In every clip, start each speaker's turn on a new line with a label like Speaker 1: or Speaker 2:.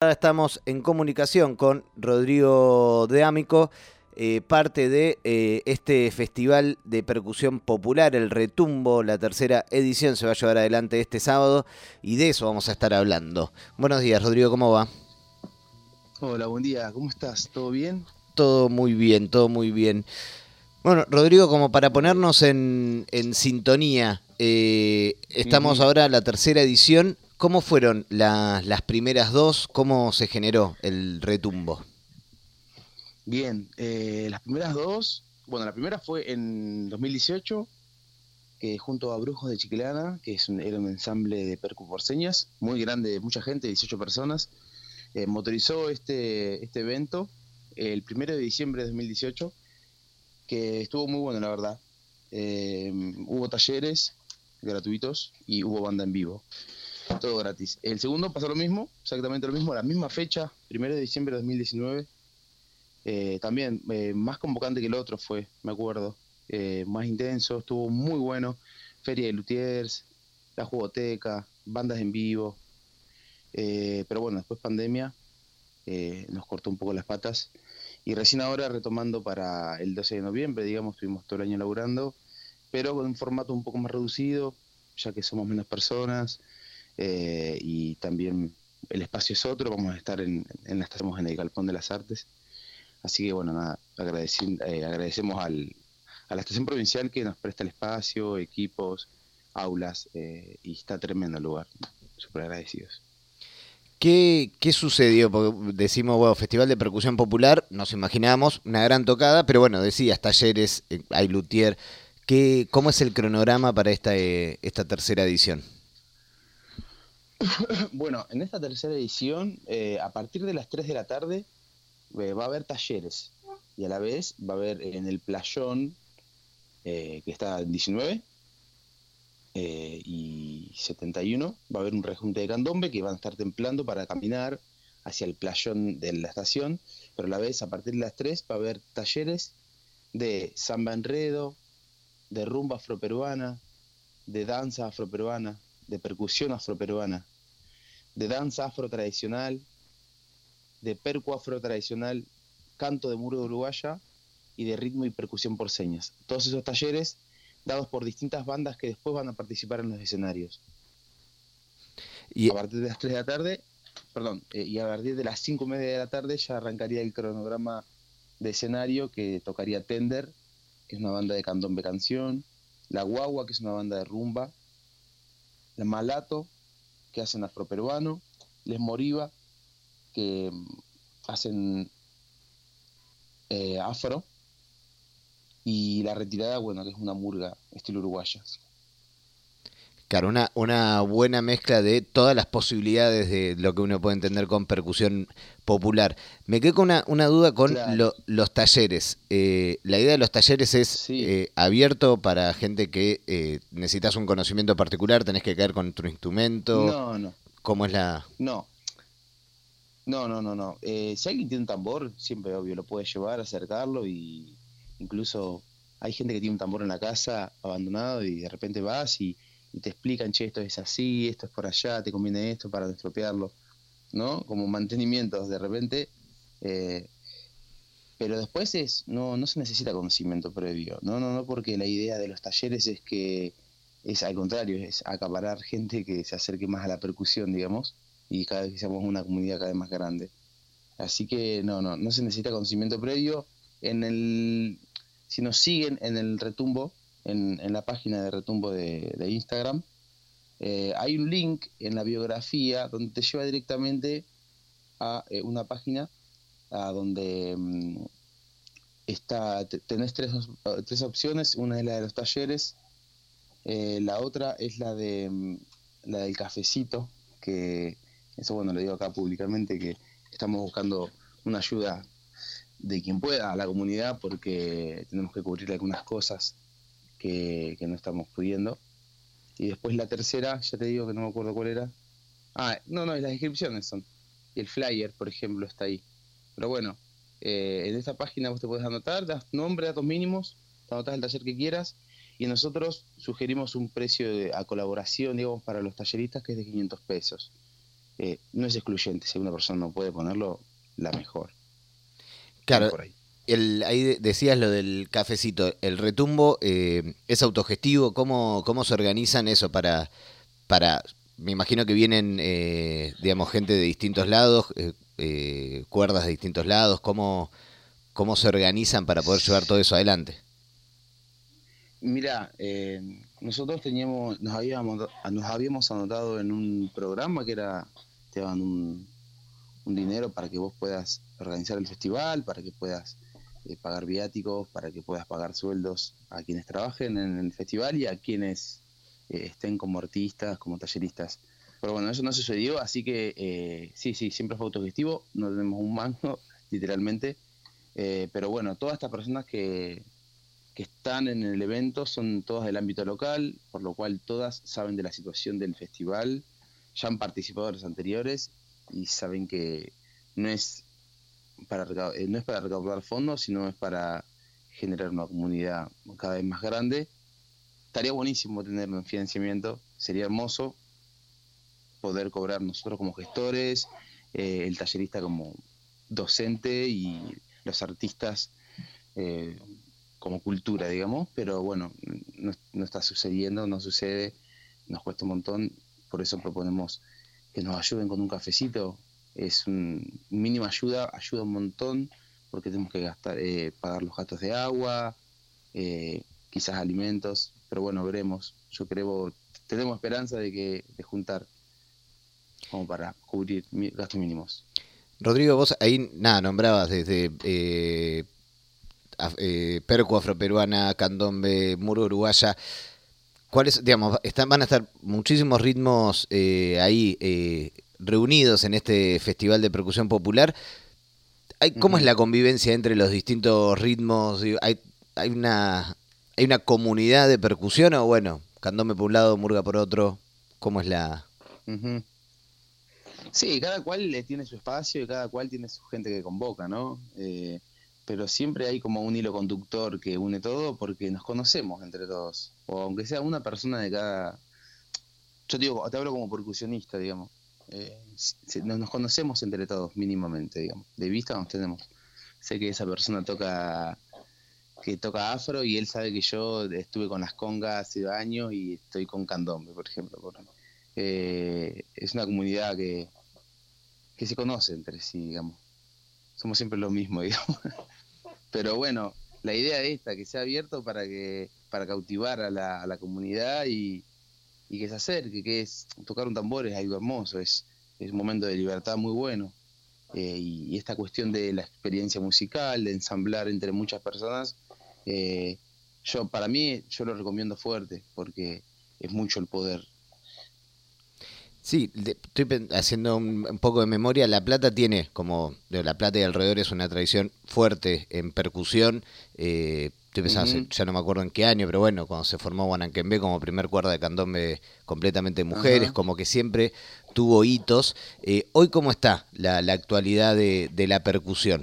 Speaker 1: ya estamos en comunicación con Rodrigo de Amico, parte de este festival de percusión popular, el Retumbo. La tercera edición se va a llevar adelante este sábado y de eso vamos a estar hablando. Buenos días, Rodrigo, ¿cómo va?
Speaker 2: Hola, buen día, ¿cómo estás? ¿Todo bien?
Speaker 1: Todo muy bien, todo muy bien. Bueno, Rodrigo, como para
Speaker 2: Me alegro.
Speaker 1: ponernos en sintonía, estamos
Speaker 2: Ujú.
Speaker 1: ahora en la tercera edición. ¿Cómo fueron las primeras dos? ¿Cómo se generó el Retumbo?
Speaker 2: Bien, las primeras dos, bueno, la primera fue en 2018, que junto a Brujos de Chiclana, que era un ensamble de percu porceñas, muy grande, mucha gente, 18 personas, motorizó este evento el 1 de diciembre de 2018, que estuvo muy bueno, la verdad. Hubo talleres gratuitos y hubo banda en vivo, todo gratis. El segundo pasó lo mismo, exactamente lo mismo, la misma fecha, 1 de diciembre de 2019. También más convocante que el otro fue, me acuerdo. Más intenso, estuvo muy bueno. Feria de Luthiers, la jugoteca, bandas en vivo. Pero bueno, después pandemia nos cortó un poco las patas. Y recién ahora retomando para el 12 de noviembre, digamos, estuvimos todo el año laburando, pero con un formato un poco más reducido, ya que somos menos personas y también el espacio es otro. Vamos a estar estamos en el Galpón de las Artes. Así que bueno, nada, agradecemos a la estación provincial que nos presta el espacio, equipos, aulas, y está tremendo el lugar, súper agradecidos.
Speaker 1: ¿Qué sucedió? Porque decimos, bueno, Festival de Percusión Popular, nos imaginábamos una gran tocada, pero bueno, decías, talleres, hay luthier. ¿Cómo es el cronograma para esta tercera edición?
Speaker 2: Bueno, en esta tercera edición, a partir de las 3 de la tarde, va a haber talleres y a la vez va a haber en el playón, que está en 19 y 71, va a haber un rejunte de candombe que van a estar templando para caminar hacia el playón de la estación, pero a la vez a partir de las 3 va a haber talleres de samba enredo, de rumba afroperuana, de danza afroperuana, de percusión afroperuana, de danza afro tradicional, de percu afro tradicional, canto de murga uruguaya y de ritmo y percusión por señas. Todos esos talleres dados por distintas bandas que después van a participar en los escenarios.
Speaker 1: Y
Speaker 2: A partir de las 3 de la tarde, perdón, y a partir de las 5:30 de la tarde ya arrancaría el cronograma de escenario, que tocaría Tender, que es una banda de candombe canción, La Guagua, que es una banda de rumba, La Malato, que hacen afroperuano, Les Moriva, que hacen afro, y La Retirada, bueno, que es una murga estilo uruguaya.
Speaker 1: claro, una buena mezcla de todas las posibilidades de lo que uno puede entender con percusión popular. Me quedé con una duda con
Speaker 2: Claro,
Speaker 1: los talleres. La idea de los talleres es
Speaker 2: sí,
Speaker 1: abierto para gente que necesitas un conocimiento particular, tenés que caer con tu instrumento.
Speaker 2: no, no,
Speaker 1: ¿Cómo es la...?
Speaker 2: no, no. Si alguien tiene un tambor, siempre obvio, lo puede llevar, acercarlo, y incluso hay gente que tiene un tambor en la casa abandonado y de repente vas y te explican, che, esto es así, esto es por allá, te conviene esto para no estropearlo, ¿no? Como mantenimientos de repente, eh, pero después no se necesita conocimiento previo, no, porque la idea de los talleres es que es al contrario, es acaparar gente que se acerque más a la percusión, digamos, y cada vez que seamos una comunidad cada vez más grande. Así que no se necesita conocimiento previo. En el, si nos siguen en el Retumbo, en la página de Retumbo de Instagram, hay un link en la biografía donde te lleva directamente a una página a donde tenés tres opciones. Una es la de los talleres, la otra es la del cafecito, que eso, bueno, lo digo acá públicamente, que estamos buscando una ayuda de quien pueda a la comunidad, porque tenemos que cubrir algunas cosas que no estamos pudiendo. Y después la tercera, ya te digo que no me acuerdo cuál era. No, y las descripciones son. Y el flyer, por ejemplo, está ahí. Pero bueno, en esta página vos te podés anotar, das nombre, datos mínimos, te anotás el taller que quieras, y nosotros sugerimos un precio a colaboración, digamos, para los talleristas, que es de 500 pesos. no es excluyente. Si una persona no puede ponerlo, la mejor.
Speaker 1: Claro,
Speaker 2: Por ahí.
Speaker 1: ahí decías lo del cafecito. El retumbo es autogestivo. ¿Cómo se organizan eso para me imagino que vienen, digamos, gente de distintos lados, cuerdas de distintos lados? ¿Cómo se organizan para poder llevar todo eso adelante?
Speaker 2: Mira, nosotros nos habíamos anotado en un programa que era, te daban un dinero para que vos puedas organizar el festival, para que puedas pagar viáticos, para que puedas pagar sueldos a quienes trabajen en el festival y a quienes estén como artistas, como talleristas. Pero bueno, eso no sucedió, así que sí, siempre fue autogestivo, no tenemos un mango, literalmente. Pero bueno, todas estas personas que están en el evento son todas del ámbito local, por lo cual todas saben de la situación del festival, ya han participado en los anteriores y saben que no es no es para recaudar fondos, sino es para generar una comunidad cada vez más grande. Estaría buenísimo tener un financiamiento, sería hermoso poder cobrar nosotros como gestores, el tallerista como docente y los artistas eh, como cultura, digamos, pero bueno, no está sucediendo, no sucede, nos cuesta un montón, por eso proponemos que nos ayuden con un cafecito, es mínima ayuda, ayuda un montón, porque tenemos que pagar los gastos de agua, quizás alimentos, pero bueno, veremos, yo creo, tenemos esperanza de juntar como para cubrir gastos mínimos.
Speaker 1: Rodrigo, vos ahí, nada, nombrabas desde percu afroperuana, candombe, muro uruguaya. ¿Cuáles, digamos, van a estar muchísimos ritmos ahí reunidos en este festival de percusión popular? ¿Cómo es
Speaker 2: Uh-huh.
Speaker 1: la convivencia entre los distintos ritmos? Hay hay una comunidad de percusión o bueno, candombe por un lado, murga por otro? ¿Cómo es la...?
Speaker 2: Uh-huh. Sí, cada cual tiene su espacio y cada cual tiene su gente que convoca, ¿no? Pero siempre hay como un hilo conductor que une todo porque nos conocemos entre todos. O aunque sea una persona de cada... Yo te digo, te hablo como percusionista, digamos. Nos conocemos entre todos mínimamente, digamos. De vista nos tenemos. Sé que esa persona que toca afro y él sabe que yo estuve con las congas hace años y estoy con candombe, por ejemplo. Es una comunidad que se conoce entre sí, digamos. Somos siempre lo mismo, digamos. Pero bueno, la idea es esta, que sea abierto para cautivar a la comunidad y que se acerque, que es tocar un tambor es algo hermoso, es un momento de libertad muy bueno. Y esta cuestión de la experiencia musical, de ensamblar entre muchas personas, eh, para mí, yo lo recomiendo fuerte, porque es mucho el poder.
Speaker 1: Sí, estoy haciendo un poco de memoria. La Plata tiene, como de La Plata y alrededor, es una tradición fuerte en percusión. Estoy pensando,
Speaker 2: Uh-huh.
Speaker 1: ya no me acuerdo en qué año, pero bueno, cuando se formó Guanacaembe como primer cuerda de candombe completamente de mujeres,
Speaker 2: Ajá.
Speaker 1: como que siempre tuvo hitos. Hoy, ¿cómo está la actualidad de la percusión?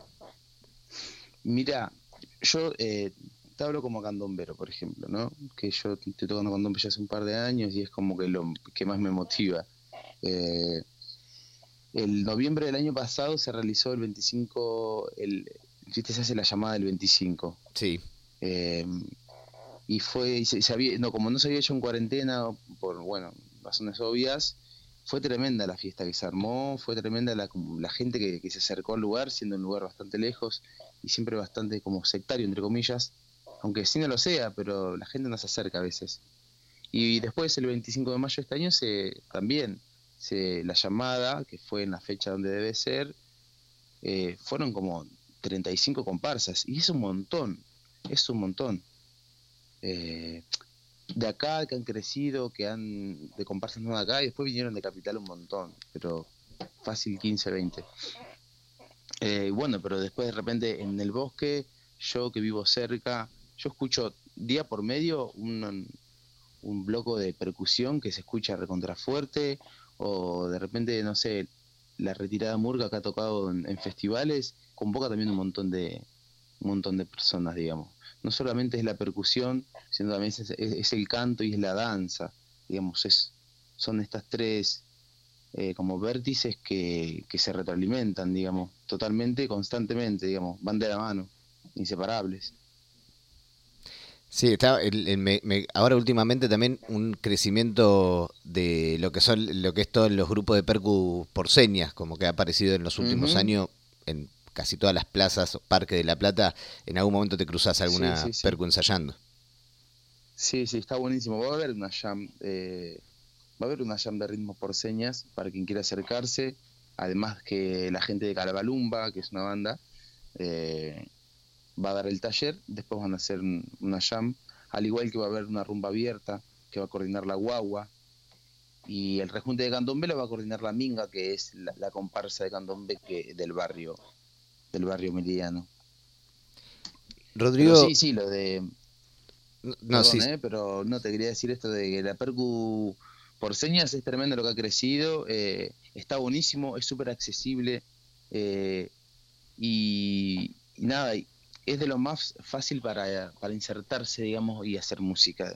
Speaker 2: Mira, yo te hablo como candombero, por ejemplo, ¿no? Que yo estoy tocando candombe ya hace un par de años y es como que lo que más me motiva. Eh, el noviembre del año pasado se realizó el 25, ¿viste? Se hace la llamada del 25.
Speaker 1: Sí.
Speaker 2: Eh, y fue, se había, no, como no se había hecho en cuarentena, por, bueno, razones obvias, fue tremenda la fiesta que se armó, fue tremenda la gente que se acercó al lugar, siendo un lugar bastante lejos y siempre bastante como sectario, entre comillas, aunque sí no lo sea, pero la gente no se acerca a veces. Y después, el 25 de mayo de este año, también la llamada, que fue en la fecha donde debe ser, fueron como 35 comparsas, y es un montón. Eh, de acá que han crecido, de comparsas no de acá, y después vinieron de Capital un montón, pero fácil 15, 20. Bueno, pero después de repente en el bosque, yo que vivo cerca, yo escucho día por medio un bloco de percusión que se escucha recontrafuerte, o de repente, no sé, la retirada murga que ha tocado en festivales, convoca también un montón de personas, digamos. No solamente es la percusión, sino también es el canto y es la danza, digamos, son estas tres. como vértices que se retroalimentan, digamos, totalmente, constantemente, digamos, van de la mano, inseparables.
Speaker 1: Sí, está ahora últimamente también un crecimiento de lo que es todos los grupos de percu por señas, como que ha aparecido en los últimos
Speaker 2: Ujú.
Speaker 1: años en casi todas las plazas, Parque de la Plata, en algún momento te cruzas
Speaker 2: Sí,
Speaker 1: alguna
Speaker 2: sí, sí.
Speaker 1: percu ensayando.
Speaker 2: Sí, sí, está buenísimo. Va a haber una jam de ritmos por señas para quien quiera acercarse. Además que la gente de Calabalumba, que es una banda, eh, va a dar el taller. Después van a hacer una jam. Al igual que va a haber una rumba abierta que va a coordinar la guagua. Y el rejunte de candombe lo va a coordinar la minga, que es la comparsa de candombe del barrio meridiano. Pero
Speaker 1: Rodrigo,
Speaker 2: sí, sí, lo de
Speaker 1: no,
Speaker 2: perdón,
Speaker 1: sí,
Speaker 2: pero no te quería decir esto de que la percu por señas es tremendo lo que ha crecido, está buenísimo, es súper accesible eh, y nada, es de lo más fácil para insertarse, digamos, y hacer música.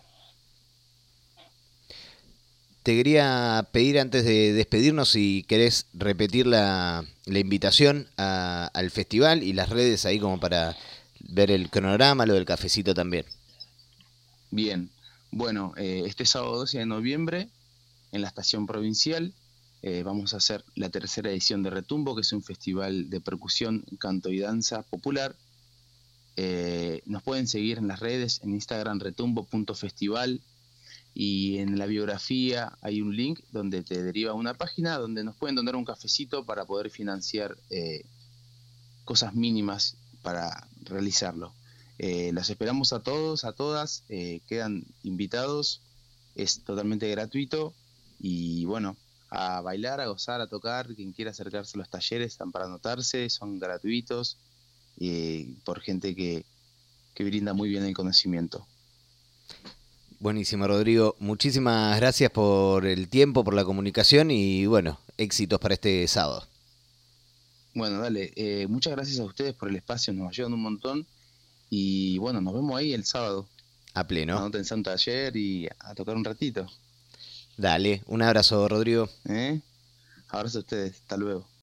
Speaker 1: te quería pedir antes de despedirnos si querés repetir la invitación al festival y las redes ahí como para ver el cronograma, lo del cafecito también.
Speaker 2: Bien, bueno, este sábado 12 de noviembre en la estación provincial vamos a hacer la tercera edición de Retumbo, que es un festival de percusión, canto y danza popular. Nos pueden seguir en las redes, en Instagram retumbo.festival y en la biografía hay un link donde te deriva a una página donde nos pueden donar un cafecito para poder financiar cosas mínimas para realizarlo. Los esperamos a todos, a todas, quedan invitados, es totalmente gratuito y bueno, a bailar, a gozar, a tocar, quien quiera acercarse a los talleres están para anotarse, son gratuitos por gente que brinda muy bien el conocimiento.
Speaker 1: Buenísimo, Rodrigo. Muchísimas gracias por el tiempo, por la comunicación y bueno, éxitos para este sábado.
Speaker 2: Bueno, dale, muchas gracias a ustedes por el espacio, nos ayudan un montón y bueno, nos vemos ahí el sábado.
Speaker 1: A pleno.
Speaker 2: Anótense a un taller y a tocar un ratito.
Speaker 1: Dale, un abrazo, Rodrigo.
Speaker 2: ¿Eh? Abrazo a ustedes, hasta luego.